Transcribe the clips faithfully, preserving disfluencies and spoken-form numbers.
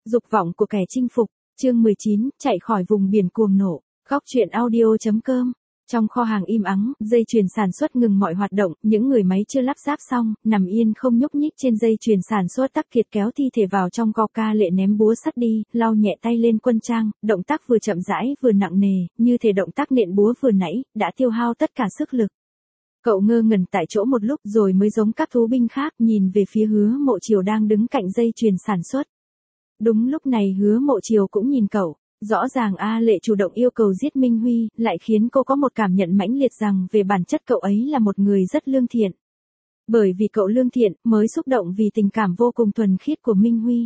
Dục vọng của kẻ chinh phục, chương mười chín, chạy khỏi vùng biển cuồng nộ, góc truyện audio chấm com. Trong kho hàng im ắng, dây chuyền sản xuất ngừng mọi hoạt động, những người máy chưa lắp ráp xong, nằm yên không nhúc nhích trên dây chuyền sản xuất. Tắc Kiệt kéo thi thể vào trong co ca lệ ném búa sắt đi, lau nhẹ tay lên quân trang, động tác vừa chậm rãi vừa nặng nề, như thể động tác nện búa vừa nãy, đã tiêu hao tất cả sức lực. Cậu ngơ ngẩn tại chỗ một lúc rồi mới giống các thú binh khác nhìn về phía Hứa Mộ Chiều đang đứng cạnh dây chuyền sản xuất. Đúng lúc này Hứa Mộ Chiều cũng nhìn cậu. Rõ ràng A Lệ chủ động yêu cầu giết Minh Huy, lại khiến cô có một cảm nhận mãnh liệt rằng về bản chất cậu ấy là một người rất lương thiện. Bởi vì cậu lương thiện, mới xúc động vì tình cảm vô cùng thuần khiết của Minh Huy.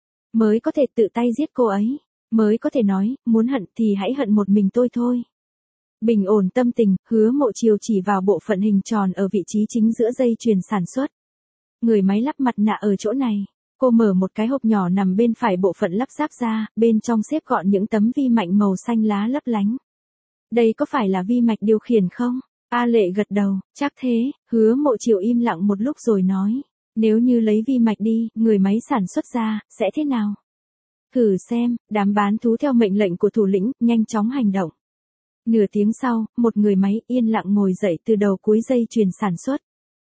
Mới có thể tự tay giết cô ấy, mới có thể nói, muốn hận thì hãy hận một mình tôi thôi. Bình ổn tâm tình, Hứa Mộ Chiều chỉ vào bộ phận hình tròn ở vị trí chính giữa dây chuyền sản xuất. Người máy lắp mặt nạ ở chỗ này. Cô mở một cái hộp nhỏ nằm bên phải bộ phận lắp ráp ra, bên trong xếp gọn những tấm vi mạch màu xanh lá lấp lánh. Đây có phải là vi mạch điều khiển không? A Lệ gật đầu, chắc thế. Hứa Mộ Chiều im lặng một lúc rồi nói, nếu như lấy vi mạch đi, người máy sản xuất ra, sẽ thế nào? Thử xem. Đám bán thú theo mệnh lệnh của thủ lĩnh, nhanh chóng hành động. Nửa tiếng sau, một người máy yên lặng ngồi dậy từ đầu cuối dây chuyền sản xuất.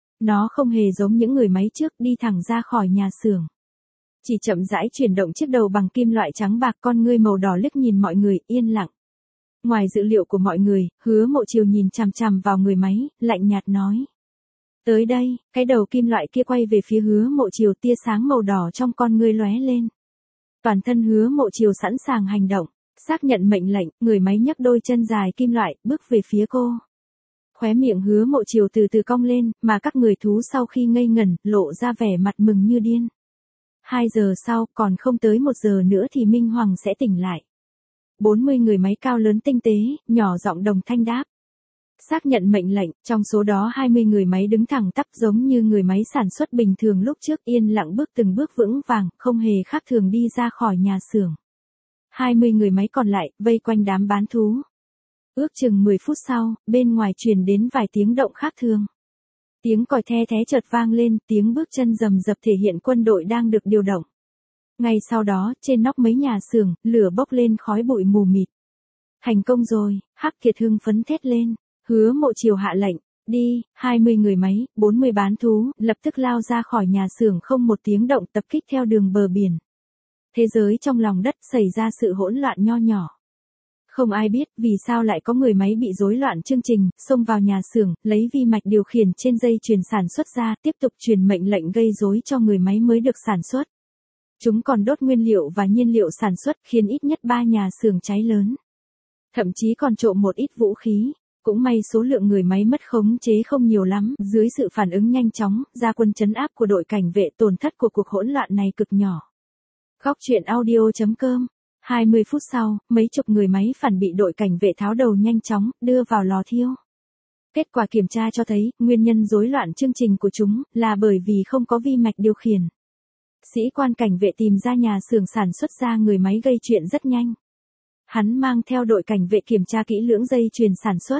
Nó không hề giống những người máy trước đi thẳng ra khỏi nhà xưởng. Chỉ chậm rãi chuyển động chiếc đầu bằng kim loại trắng bạc, con ngươi màu đỏ liếc nhìn mọi người, yên lặng. Ngoài dự liệu của mọi người, Hứa Mộ Chiều nhìn chằm chằm vào người máy, lạnh nhạt nói. Tới đây, cái đầu kim loại kia quay về phía Hứa Mộ Chiều, tia sáng màu đỏ trong con ngươi lóe lên. Toàn thân Hứa Mộ Chiều sẵn sàng hành động, xác nhận mệnh lệnh, người máy nhấc đôi chân dài kim loại, bước về phía cô. Khóe miệng Hứa Mộ Chiều từ từ cong lên, mà các người thú sau khi ngây ngẩn, lộ ra vẻ mặt mừng như điên. Hai giờ sau, còn không tới một giờ nữa thì Minh Hoàng sẽ tỉnh lại. bốn mươi người máy cao lớn tinh tế, nhỏ giọng đồng thanh đáp. Xác nhận mệnh lệnh, trong số đó hai mươi người máy đứng thẳng tắp giống như người máy sản xuất bình thường lúc trước, yên lặng bước từng bước vững vàng, không hề khác thường đi ra khỏi nhà xưởng. hai mươi người máy còn lại, vây quanh đám bán thú. Ước chừng mười phút sau, bên ngoài truyền đến vài tiếng động khác thường. Tiếng còi the thé chợt vang lên, tiếng bước chân rầm rập thể hiện quân đội đang được điều động. Ngay sau đó, trên nóc mấy nhà xưởng, lửa bốc lên khói bụi mù mịt. Thành công rồi, Hắc Kiệt hưng phấn thét lên. Hứa Mộ Chiều hạ lệnh, đi. Hai mươi người máy, bốn mươi bán thú, lập tức lao ra khỏi nhà xưởng không một tiếng động, tập kích theo đường bờ biển. Thế giới trong lòng đất xảy ra sự hỗn loạn nho nhỏ. Không ai biết vì sao lại có người máy bị rối loạn chương trình, xông vào nhà xưởng, lấy vi mạch điều khiển trên dây chuyền sản xuất ra, tiếp tục truyền mệnh lệnh gây rối cho người máy mới được sản xuất. Chúng còn đốt nguyên liệu và nhiên liệu sản xuất, khiến ít nhất ba nhà xưởng cháy lớn. Thậm chí còn trộm một ít vũ khí. Cũng may số lượng người máy mất khống chế không nhiều lắm, dưới sự phản ứng nhanh chóng, ra quân trấn áp của đội cảnh vệ, tổn thất của cuộc hỗn loạn này cực nhỏ. Góc truyện audio chấm com. hai mươi phút sau, mấy chục người máy phản bị đội cảnh vệ tháo đầu nhanh chóng, đưa vào lò thiêu. Kết quả kiểm tra cho thấy, nguyên nhân rối loạn chương trình của chúng, là bởi vì không có vi mạch điều khiển. Sĩ quan cảnh vệ tìm ra nhà xưởng sản xuất ra người máy gây chuyện rất nhanh. Hắn mang theo đội cảnh vệ kiểm tra kỹ lưỡng dây chuyền sản xuất.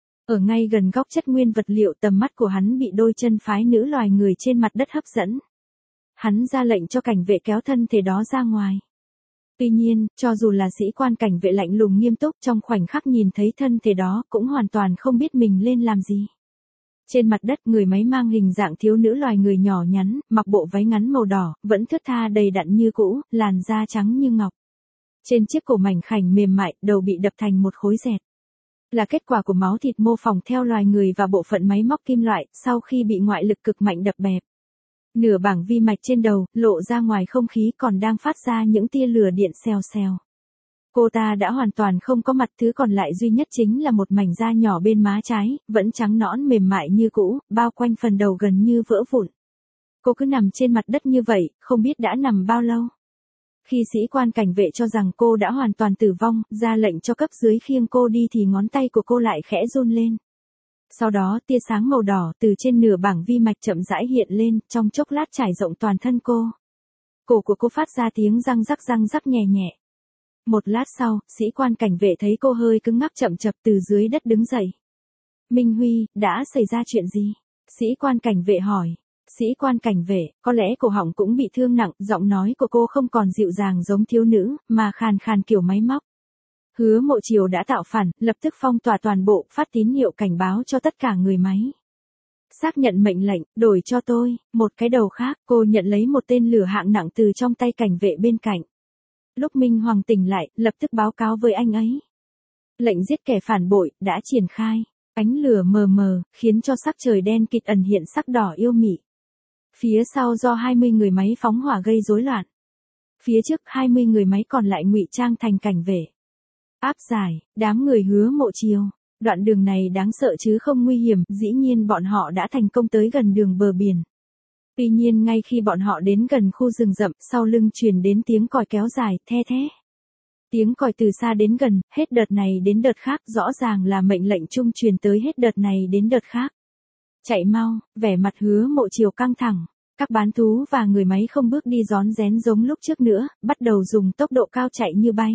Ở ngay gần góc chất nguyên vật liệu, tầm mắt của hắn bị đôi chân phái nữ loài người trên mặt đất hấp dẫn. Hắn ra lệnh cho cảnh vệ kéo thân thể đó ra ngoài. Tuy nhiên, cho dù là sĩ quan cảnh vệ lạnh lùng nghiêm túc, trong khoảnh khắc nhìn thấy thân thể đó, cũng hoàn toàn không biết mình lên làm gì. Trên mặt đất, người máy mang hình dạng thiếu nữ loài người nhỏ nhắn, mặc bộ váy ngắn màu đỏ, vẫn thướt tha đầy đặn như cũ, làn da trắng như ngọc. Trên chiếc cổ mảnh khảnh mềm mại, đầu bị đập thành một khối dẹt. Là kết quả của máu thịt mô phỏng theo loài người và bộ phận máy móc kim loại, sau khi bị ngoại lực cực mạnh đập bẹp. Nửa bảng vi mạch trên đầu, lộ ra ngoài không khí, còn đang phát ra những tia lửa điện xèo xèo. Cô ta đã hoàn toàn không có mặt, thứ còn lại duy nhất chính là một mảnh da nhỏ bên má trái, vẫn trắng nõn mềm mại như cũ, bao quanh phần đầu gần như vỡ vụn. Cô cứ nằm trên mặt đất như vậy, không biết đã nằm bao lâu. Khi sĩ quan cảnh vệ cho rằng cô đã hoàn toàn tử vong, ra lệnh cho cấp dưới khiêng cô đi thì ngón tay của cô lại khẽ run lên. Sau đó, tia sáng màu đỏ từ trên nửa bảng vi mạch chậm rãi hiện lên, trong chốc lát trải rộng toàn thân cô. Cổ của cô phát ra tiếng răng rắc răng rắc nhẹ nhẹ. Một lát sau, sĩ quan cảnh vệ thấy cô hơi cứng ngắc chậm chập từ dưới đất đứng dậy. Minh Huy, đã xảy ra chuyện gì? Sĩ quan cảnh vệ hỏi. Sĩ quan cảnh vệ, có lẽ cổ họng cũng bị thương nặng, giọng nói của cô không còn dịu dàng giống thiếu nữ, mà khàn khàn kiểu máy móc. Hứa Mộ Chiều đã tạo phản, lập tức phong tỏa toàn bộ, phát tín hiệu cảnh báo cho tất cả người máy. Xác nhận mệnh lệnh, đổi cho tôi, một cái đầu khác, cô nhận lấy một tên lửa hạng nặng từ trong tay cảnh vệ bên cạnh. Lúc Minh Hoàng tỉnh lại, lập tức báo cáo với anh ấy. Lệnh giết kẻ phản bội, đã triển khai. Ánh lửa mờ mờ, khiến cho sắc trời đen kịt ẩn hiện sắc đỏ yêu mị. Phía sau do hai mươi người máy phóng hỏa gây rối loạn. Phía trước hai mươi người máy còn lại ngụy trang thành cảnh vệ. Áp giải, đám người Hứa Mộ Chiều. Đoạn đường này đáng sợ chứ không nguy hiểm, dĩ nhiên bọn họ đã thành công tới gần đường bờ biển. Tuy nhiên ngay khi bọn họ đến gần khu rừng rậm, sau lưng truyền đến tiếng còi kéo dài, the thé. Tiếng còi từ xa đến gần, hết đợt này đến đợt khác, rõ ràng là mệnh lệnh chung truyền tới hết đợt này đến đợt khác. Chạy mau, vẻ mặt Hứa Mộ Chiều căng thẳng. Các bán thú và người máy không bước đi rón rén giống lúc trước nữa, bắt đầu dùng tốc độ cao chạy như bay.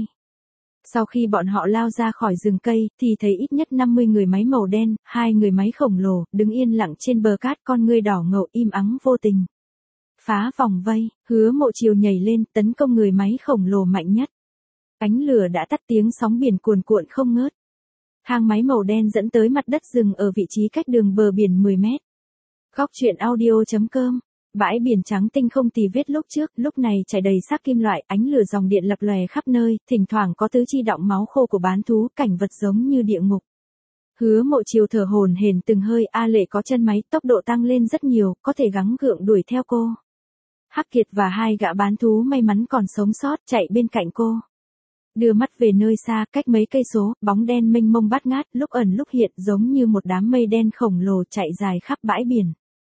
Sau khi bọn họ lao ra khỏi rừng cây, thì thấy ít nhất năm mươi người máy màu đen, hai người máy khổng lồ, đứng yên lặng trên bờ cát, con ngươi đỏ ngầu im ắng vô tình. Phá vòng vây, Hứa Mộ Chiều nhảy lên, tấn công người máy khổng lồ mạnh nhất. Ánh lửa đã tắt, tiếng sóng biển cuồn cuộn không ngớt. Thang máy màu đen dẫn tới mặt đất rừng ở vị trí cách đường bờ biển mười mét. Góc truyện audio chấm com. Bãi biển trắng tinh không tì vết lúc trước, lúc này chảy đầy xác kim loại, ánh lửa dòng điện lập lòe khắp nơi, thỉnh thoảng có tứ chi đọng máu khô của bán thú, cảnh vật giống như địa ngục. Hứa Mộ Chiều thở hổn hển từng hơi, A Lệ có chân máy, tốc độ tăng lên rất nhiều, có thể gắng gượng đuổi theo cô. Hắc Kiệt và hai gã bán thú may mắn còn sống sót, chạy bên cạnh cô. Đưa mắt về nơi xa, cách mấy cây số, bóng đen mênh mông bát ngát, lúc ẩn lúc hiện, giống như một đám mây đen khổng lồ chạy dài khắp bãi biển.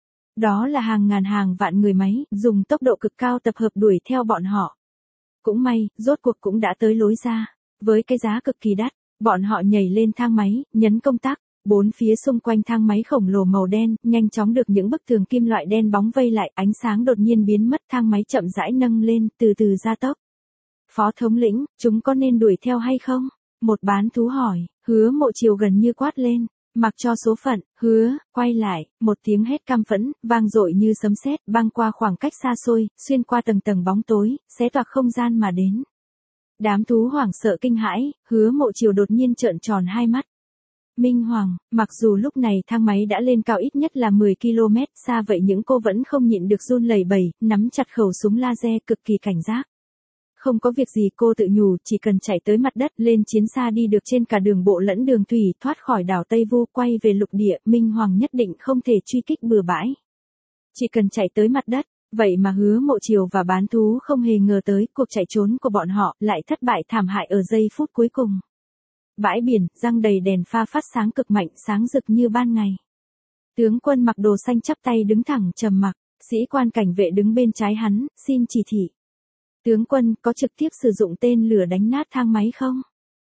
Đó là hàng ngàn hàng vạn người máy, dùng tốc độ cực cao tập hợp đuổi theo bọn họ. Cũng may, rốt cuộc cũng đã tới lối ra. Với cái giá cực kỳ đắt, bọn họ nhảy lên thang máy, nhấn công tắc. Bốn phía xung quanh thang máy khổng lồ màu đen, nhanh chóng được những bức tường kim loại đen bóng vây lại, ánh sáng đột nhiên biến mất, thang máy chậm rãi nâng lên, từ từ gia tốc. Phó thống lĩnh, chúng có nên đuổi theo hay không? Một bán thú hỏi, Hứa Mộ Chiều gần như quát lên. Mặc cho số phận, hứa, quay lại, một tiếng hét căm phẫn, vang dội như sấm sét, băng qua khoảng cách xa xôi, xuyên qua tầng tầng bóng tối, xé toạc không gian mà đến. Đám thú hoảng sợ kinh hãi, Hứa Mộ Chiều đột nhiên trợn tròn hai mắt. Minh Hoàng, mặc dù lúc này thang máy đã lên cao ít nhất là mười ki lô mét xa vậy những cô vẫn không nhịn được run lẩy bẩy, nắm chặt khẩu súng laser cực kỳ cảnh giác. Không có việc gì, cô tự nhủ, chỉ cần chạy tới mặt đất, lên chiến xa đi được trên cả đường bộ lẫn đường thủy, thoát khỏi đảo Tây Vu, quay về lục địa, Minh Hoàng nhất định không thể truy kích bừa bãi. Chỉ cần chạy tới mặt đất, vậy mà Hứa Mộ Chiều và bán thú không hề ngờ tới, cuộc chạy trốn của bọn họ lại thất bại thảm hại ở giây phút cuối cùng. Bãi biển, răng đầy đèn pha phát sáng cực mạnh, sáng rực như ban ngày. Tướng quân mặc đồ xanh chắp tay đứng thẳng trầm mặc, sĩ quan cảnh vệ đứng bên trái hắn, xin chỉ thị. Tướng quân, có trực tiếp sử dụng tên lửa đánh nát thang máy không?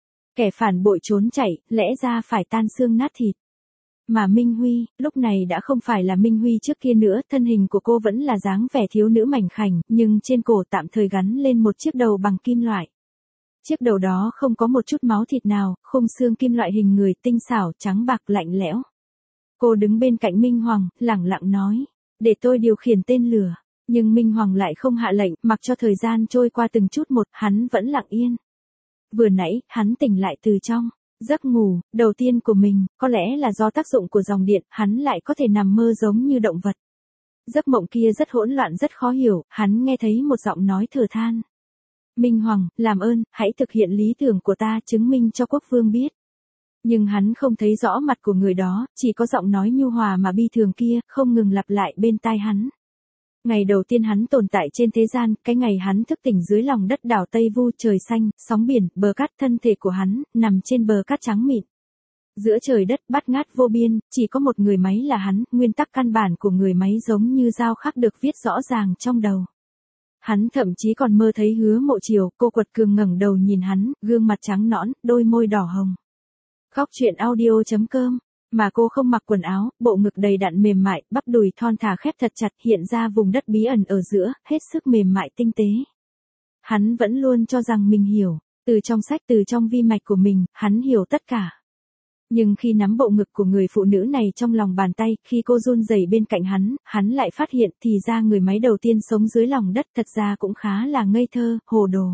Kẻ phản bội trốn chạy, lẽ ra phải tan xương nát thịt. Mà Minh Huy, lúc này đã không phải là Minh Huy trước kia nữa, thân hình của cô vẫn là dáng vẻ thiếu nữ mảnh khảnh, nhưng trên cổ tạm thời gắn lên một chiếc đầu bằng kim loại. Chiếc đầu đó không có một chút máu thịt nào, khung xương kim loại hình người tinh xảo, trắng bạc lạnh lẽo. Cô đứng bên cạnh Minh Hoàng, lẳng lặng nói, để tôi điều khiển tên lửa. Nhưng Minh Hoàng lại không hạ lệnh, mặc cho thời gian trôi qua từng chút một, hắn vẫn lặng yên. Vừa nãy, hắn tỉnh lại từ trong giấc ngủ đầu tiên của mình, có lẽ là do tác dụng của dòng điện, hắn lại có thể nằm mơ giống như động vật. Giấc mộng kia rất hỗn loạn rất khó hiểu, hắn nghe thấy một giọng nói thở than. Minh Hoàng, làm ơn, hãy thực hiện lý tưởng của ta, chứng minh cho quốc vương biết. Nhưng hắn không thấy rõ mặt của người đó, chỉ có giọng nói nhu hòa mà bi thường kia, không ngừng lặp lại bên tai hắn. Ngày đầu tiên hắn tồn tại trên thế gian, cái ngày hắn thức tỉnh dưới lòng đất đảo Tây Vu, trời xanh, sóng biển, bờ cát, thân thể của hắn, nằm trên bờ cát trắng mịn. Giữa trời đất bát ngát vô biên, chỉ có một người máy là hắn, nguyên tắc căn bản của người máy giống như dao khắc được viết rõ ràng trong đầu. Hắn thậm chí còn mơ thấy Hứa Mộ Chiều, cô quật cường ngẩng đầu nhìn hắn, gương mặt trắng nõn, đôi môi đỏ hồng. Góc truyện audio chấm com. Mà cô không mặc quần áo, bộ ngực đầy đặn mềm mại, bắp đùi thon thả khép thật chặt, hiện ra vùng đất bí ẩn ở giữa, hết sức mềm mại tinh tế. Hắn vẫn luôn cho rằng mình hiểu, từ trong sách, từ trong vi mạch của mình, hắn hiểu tất cả. Nhưng khi nắm bộ ngực của người phụ nữ này trong lòng bàn tay, khi cô run rẩy bên cạnh hắn, hắn lại phát hiện thì ra người máy đầu tiên sống dưới lòng đất thật ra cũng khá là ngây thơ, hồ đồ.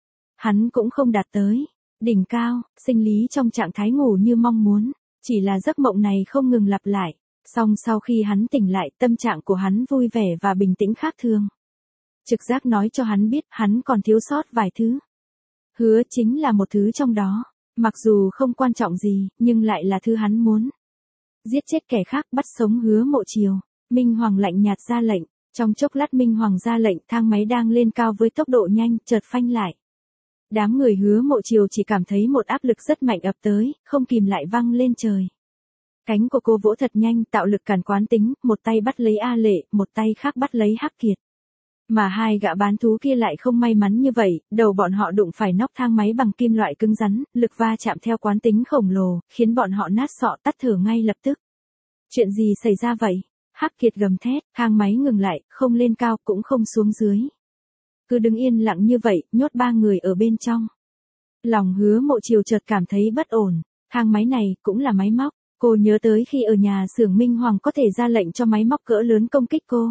Hắn cũng không đạt tới đỉnh cao, sinh lý trong trạng thái ngủ như mong muốn, chỉ là giấc mộng này không ngừng lặp lại. Song sau khi hắn tỉnh lại, tâm trạng của hắn vui vẻ và bình tĩnh khác thường. Trực giác nói cho hắn biết hắn còn thiếu sót vài thứ. Hứa chính là một thứ trong đó. Mặc dù không quan trọng gì, nhưng lại là thứ hắn muốn. Giết chết kẻ khác, bắt sống Hứa Mộ Chiều. Minh Hoàng lạnh nhạt ra lệnh. Trong chốc lát Minh Hoàng ra lệnh, thang máy đang lên cao với tốc độ nhanh, chợt phanh lại. Đám người Hứa Mộ Chiều chỉ cảm thấy một áp lực rất mạnh ập tới, không kìm lại văng lên trời. Cánh của cô vỗ thật nhanh, tạo lực cản quán tính, một tay bắt lấy A Lệ, một tay khác bắt lấy Hắc Kiệt. Mà hai gã bán thú kia lại không may mắn như vậy, đầu bọn họ đụng phải nóc thang máy bằng kim loại cứng rắn, lực va chạm theo quán tính khổng lồ, khiến bọn họ nát sọ tắt thở ngay lập tức. Chuyện gì xảy ra vậy? Hắc Kiệt gầm thét, thang máy ngừng lại, không lên cao cũng không xuống dưới. Cứ đứng yên lặng như vậy, nhốt ba người ở bên trong. Lòng Hứa Mộ Chiều chợt cảm thấy bất ổn, thang máy này cũng là máy móc. Cô nhớ tới khi ở nhà xưởng Minh Hoàng có thể ra lệnh cho máy móc cỡ lớn công kích cô.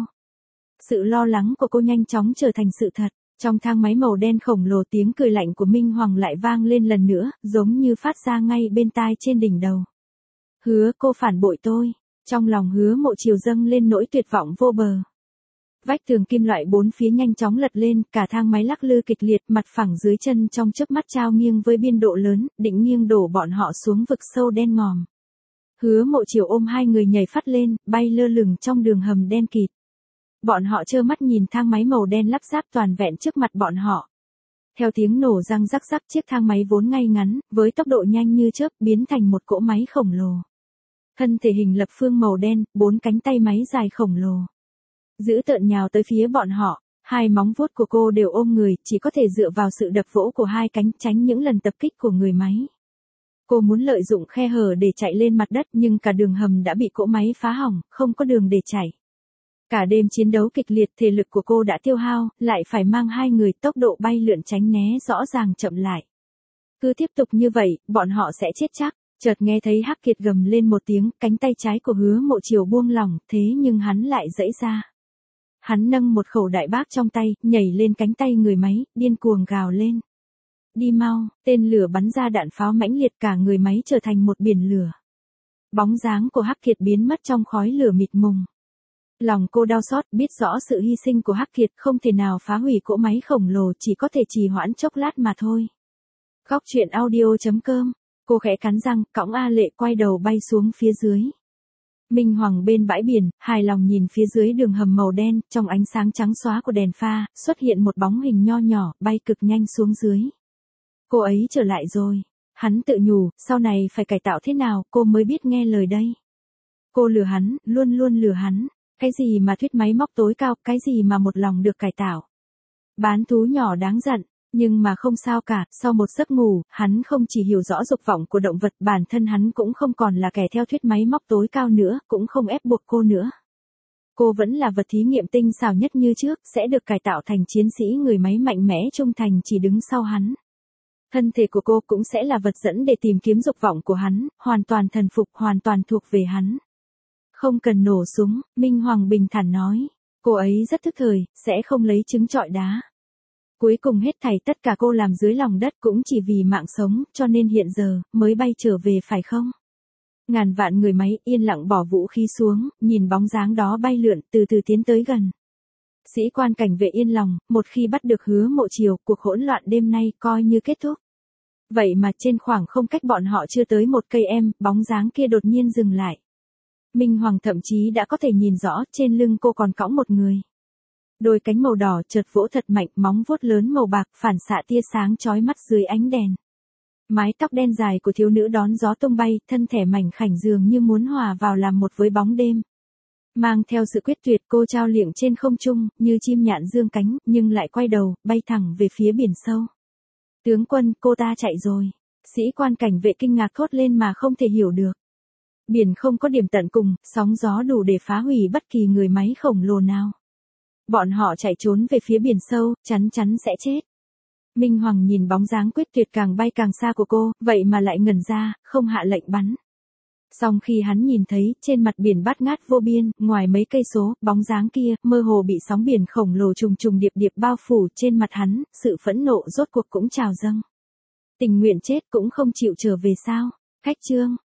Sự lo lắng của cô nhanh chóng trở thành sự thật. Trong thang máy màu đen khổng lồ, tiếng cười lạnh của Minh Hoàng lại vang lên lần nữa, giống như phát ra ngay bên tai trên đỉnh đầu. Hứa, cô phản bội tôi. Trong lòng Hứa Mộ Chiều dâng lên nỗi tuyệt vọng vô bờ. Vách tường kim loại bốn phía nhanh chóng lật lên, cả thang máy lắc lư kịch liệt, mặt phẳng dưới chân trong chớp mắt trao nghiêng với biên độ lớn, định nghiêng đổ bọn họ xuống vực sâu đen ngòm. Hứa Mộ Chiều ôm hai người nhảy phát lên, bay lơ lửng trong đường hầm đen kịt. Bọn họ trơ mắt nhìn thang máy màu đen lắp ráp toàn vẹn trước mặt bọn họ. Theo tiếng nổ răng rắc rắc, chiếc thang máy vốn ngay ngắn, với tốc độ nhanh như chớp, biến thành một cỗ máy khổng lồ. Thân thể hình lập phương màu đen, bốn cánh tay máy dài khổng lồ. Dữ tợn nhào tới phía bọn họ, hai móng vuốt của cô đều ôm người, chỉ có thể dựa vào sự đập vỗ của hai cánh tránh những lần tập kích của người máy. Cô muốn lợi dụng khe hở để chạy lên mặt đất, nhưng cả đường hầm đã bị cỗ máy phá hỏng, không có đường để chạy. Cả đêm chiến đấu kịch liệt, thể lực của cô đã tiêu hao, lại phải mang hai người, tốc độ bay lượn tránh né rõ ràng chậm lại. Cứ tiếp tục như vậy, bọn họ sẽ chết chắc. Chợt nghe thấy Hắc Kiệt gầm lên một tiếng, cánh tay trái của Hứa Mộ Chiều buông lỏng, thế nhưng hắn lại giãy ra. Hắn nâng một khẩu đại bác trong tay, nhảy lên cánh tay người máy, điên cuồng gào lên. Đi mau, tên lửa bắn ra đạn pháo mãnh liệt, cả người máy trở thành một biển lửa. Bóng dáng của Hắc Kiệt biến mất trong khói lửa mịt mùng. Lòng cô đau xót, biết rõ sự hy sinh của Hắc Kiệt không thể nào phá hủy cỗ máy khổng lồ, chỉ có thể trì hoãn chốc lát mà thôi. Góc truyện audio chấm com. Cô khẽ cắn răng, cõng A Lệ quay đầu bay xuống phía dưới. Minh Hoàng bên bãi biển, hài lòng nhìn phía dưới đường hầm màu đen, trong ánh sáng trắng xóa của đèn pha, xuất hiện một bóng hình nho nhỏ, bay cực nhanh xuống dưới. Cô ấy trở lại rồi. Hắn tự nhủ, sau này phải cải tạo thế nào, cô mới biết nghe lời đây. Cô lừa hắn, luôn luôn lừa hắn. Cái gì mà thuyết máy móc tối cao, cái gì mà một lòng được cải tạo. Bán thú nhỏ đáng giận, nhưng mà không sao cả, sau một giấc ngủ, hắn không chỉ hiểu rõ dục vọng của động vật, bản thân hắn cũng không còn là kẻ theo thuyết máy móc tối cao nữa, cũng không ép buộc cô nữa. Cô vẫn là vật thí nghiệm tinh xảo nhất như trước, sẽ được cải tạo thành chiến sĩ người máy mạnh mẽ trung thành chỉ đứng sau hắn. Thân thể của cô cũng sẽ là vật dẫn để tìm kiếm dục vọng của hắn, hoàn toàn thần phục, hoàn toàn thuộc về hắn. Không cần nổ súng, Minh Hoàng bình thản nói. Cô ấy rất thức thời, sẽ không lấy trứng trọi đá. Cuối cùng hết thảy tất cả cô làm dưới lòng đất cũng chỉ vì mạng sống, cho nên hiện giờ, mới bay trở về phải không? Ngàn vạn người máy yên lặng bỏ vũ khí xuống, nhìn bóng dáng đó bay lượn, từ từ tiến tới gần. Sĩ quan cảnh vệ yên lòng, một khi bắt được Hứa Mộ Chiều, cuộc hỗn loạn đêm nay coi như kết thúc. Vậy mà trên khoảng không cách bọn họ chưa tới một cây em, bóng dáng kia đột nhiên dừng lại. Minh Hoàng thậm chí đã có thể nhìn rõ, trên lưng cô còn cõng một người. Đôi cánh màu đỏ chợt vỗ thật mạnh, móng vuốt lớn màu bạc phản xạ tia sáng chói mắt dưới ánh đèn. Mái tóc đen dài của thiếu nữ đón gió tung bay, thân thể mảnh khảnh dường như muốn hòa vào làm một với bóng đêm. Mang theo sự quyết tuyệt, cô trao liệng trên không trung, như chim nhạn dương cánh, nhưng lại quay đầu, bay thẳng về phía biển sâu. Tướng quân, cô ta chạy rồi. Sĩ quan cảnh vệ kinh ngạc thốt lên mà không thể hiểu được. Biển không có điểm tận cùng, sóng gió đủ để phá hủy bất kỳ người máy khổng lồ nào. Bọn họ chạy trốn về phía biển sâu, chắn chắn sẽ chết. Minh Hoàng nhìn bóng dáng quyết tuyệt càng bay càng xa của cô, vậy mà lại ngẩn ra, không hạ lệnh bắn. Song khi hắn nhìn thấy, trên mặt biển bát ngát vô biên, ngoài mấy cây số, bóng dáng kia, mơ hồ bị sóng biển khổng lồ trùng trùng điệp điệp bao phủ, trên mặt hắn, sự phẫn nộ rốt cuộc cũng trào dâng. Tình nguyện chết cũng không chịu trở về sao? Khách chương